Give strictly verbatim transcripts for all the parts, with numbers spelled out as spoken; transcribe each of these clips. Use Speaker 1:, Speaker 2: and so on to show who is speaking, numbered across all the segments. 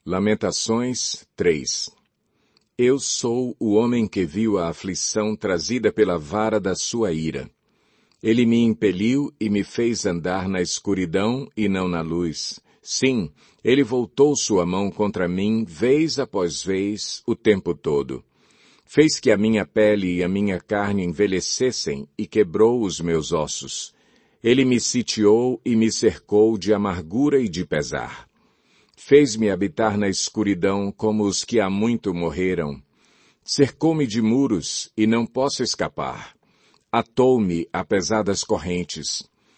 Speaker 1: Lamentações três. Eu sou o homem que viu a aflição trazida pela vara da sua ira. Ele me impeliu e me fez andar na escuridão e não na luz. Sim, ele voltou sua mão contra mim vez após vez, o tempo todo. Fez que a minha pele e a minha carne envelhecessem e quebrou os meus ossos. Ele me sitiou e me cercou de amargura e de pesar. Fez-me habitar na escuridão como os que há muito morreram. Cercou-me de muros e não posso escapar. Atou-me a pesadas correntes.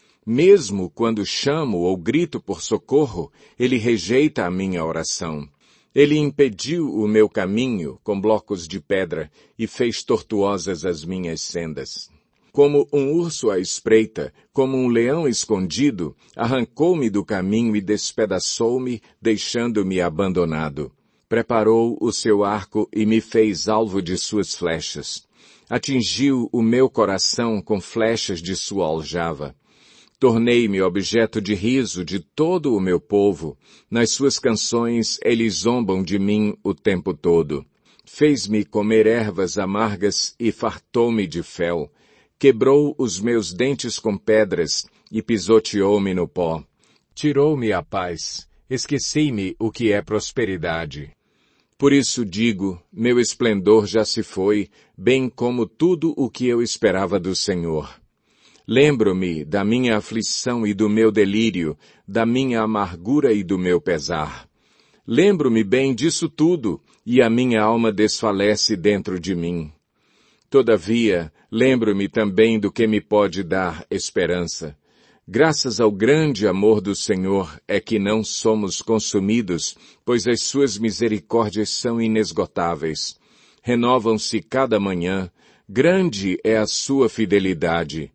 Speaker 1: Mesmo quando chamo ou grito por socorro, ele rejeita a minha oração. Ele impediu o meu caminho com blocos de pedra e fez tortuosas as minhas sendas. Como um urso à espreita, como um leão escondido, arrancou-me do caminho e despedaçou-me, deixando-me abandonado. Preparou o seu arco e me fez alvo de suas flechas. Atingiu o meu coração com flechas de sua aljava. Tornei-me objeto de riso de todo o meu povo. Nas suas canções eles zombam de mim o tempo todo. Fez-me comer ervas amargas e fartou-me de fel. Quebrou os meus dentes com pedras e pisoteou-me no pó. Tirou-me a paz. Esqueci-me o que é prosperidade. Por isso digo, meu esplendor já se foi, bem como tudo o que eu esperava do Senhor. Lembro-me da minha aflição e do meu delírio, da minha amargura e do meu pesar. Lembro-me bem disso tudo, e a minha alma desfalece dentro de mim. Todavia, lembro-me também do que me pode dar esperança. Graças ao grande amor do Senhor é que não somos consumidos, pois as suas misericórdias são inesgotáveis. Renovam-se cada manhã, grande é a sua fidelidade.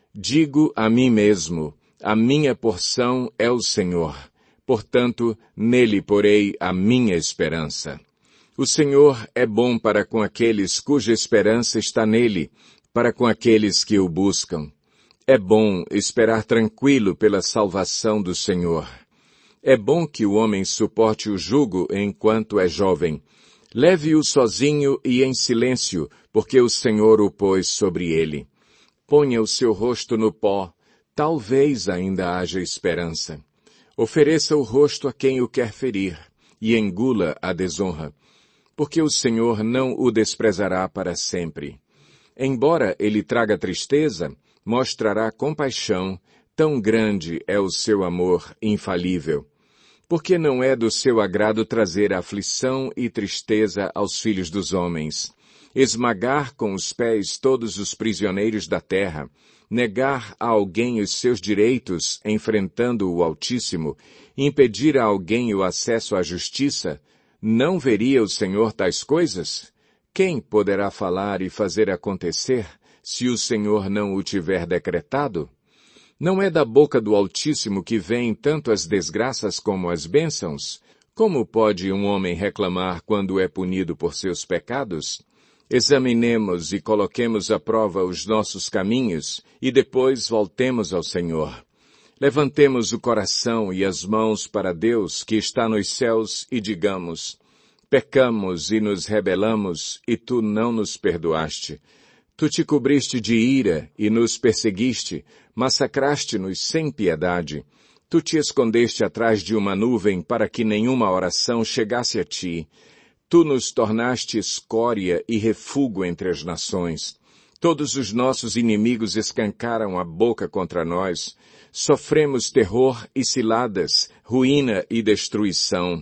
Speaker 1: Digo a mim mesmo, a minha porção é o Senhor, portanto, nele porei a minha esperança. O Senhor é bom para com aqueles cuja esperança está nele, para com aqueles que o buscam. É bom esperar tranquilo pela salvação do Senhor. É bom que o homem suporte o jugo enquanto é jovem. Leve-o sozinho e em silêncio, porque o Senhor o pôs sobre ele. Ponha o seu rosto no pó, talvez ainda haja esperança. Ofereça o rosto a quem o quer ferir, e engula a desonra, porque o Senhor não o desprezará para sempre. Embora ele traga tristeza, mostrará compaixão, tão grande é o seu amor infalível. Porque não é do seu agrado trazer aflição e tristeza aos filhos dos homens, esmagar com os pés todos os prisioneiros da terra, negar a alguém os seus direitos enfrentando o Altíssimo, impedir a alguém o acesso à justiça, não veria o Senhor tais coisas? Quem poderá falar e fazer acontecer, se o Senhor não o tiver decretado? Não é da boca do Altíssimo que vêm tanto as desgraças como as bênçãos? Como pode um homem reclamar quando é punido por seus pecados? Examinemos e coloquemos à prova os nossos caminhos, e depois voltemos ao Senhor. Levantemos o coração e as mãos para Deus que está nos céus e digamos, pecamos e nos rebelamos, e tu não nos perdoaste. Tu te cobriste de ira e nos perseguiste, massacraste-nos sem piedade. Tu te escondeste atrás de uma nuvem para que nenhuma oração chegasse a ti. Tu nos tornaste escória e refúgio entre as nações. Todos os nossos inimigos escancaram a boca contra nós. Sofremos terror e ciladas, ruína e destruição.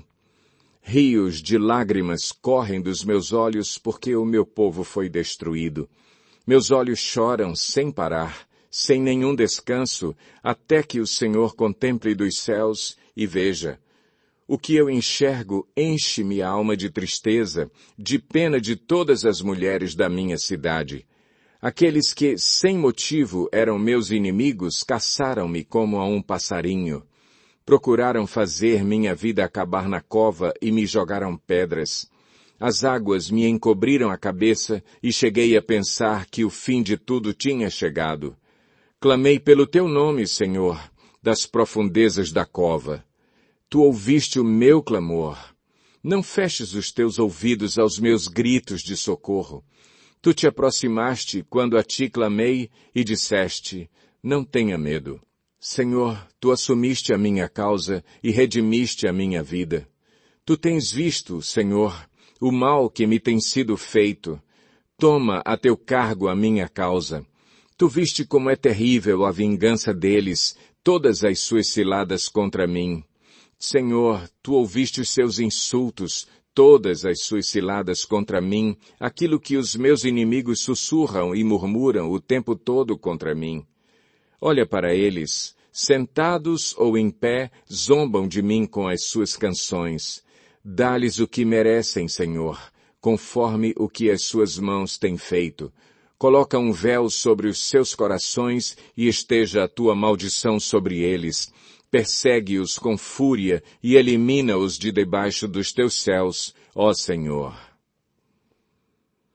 Speaker 1: Rios de lágrimas correm dos meus olhos porque o meu povo foi destruído. Meus olhos choram sem parar, sem nenhum descanso, até que o Senhor contemple dos céus e veja. O que eu enxergo enche-me a alma de tristeza, de pena de todas as mulheres da minha cidade. Aqueles que, sem motivo, eram meus inimigos, caçaram-me como a um passarinho. Procuraram fazer minha vida acabar na cova e me jogaram pedras. As águas me encobriram a cabeça e cheguei a pensar que o fim de tudo tinha chegado. Clamei pelo teu nome, Senhor, das profundezas da cova. Tu ouviste o meu clamor. Não feches os teus ouvidos aos meus gritos de socorro. Tu te aproximaste quando a ti clamei e disseste, não tenha medo. Senhor, tu assumiste a minha causa e redimiste a minha vida. Tu tens visto, Senhor, o mal que me tem sido feito. Toma a teu cargo a minha causa. Tu viste como é terrível a vingança deles, todas as suas ciladas contra mim. Senhor, tu ouviste os seus insultos, todas as suas ciladas contra mim, aquilo que os meus inimigos sussurram e murmuram o tempo todo contra mim. Olha para eles, sentados ou em pé, zombam de mim com as suas canções. Dá-lhes o que merecem, Senhor, conforme o que as suas mãos têm feito. Coloca um véu sobre os seus corações e esteja a tua maldição sobre eles. Persegue-os com fúria e elimina-os de debaixo dos teus céus, ó Senhor.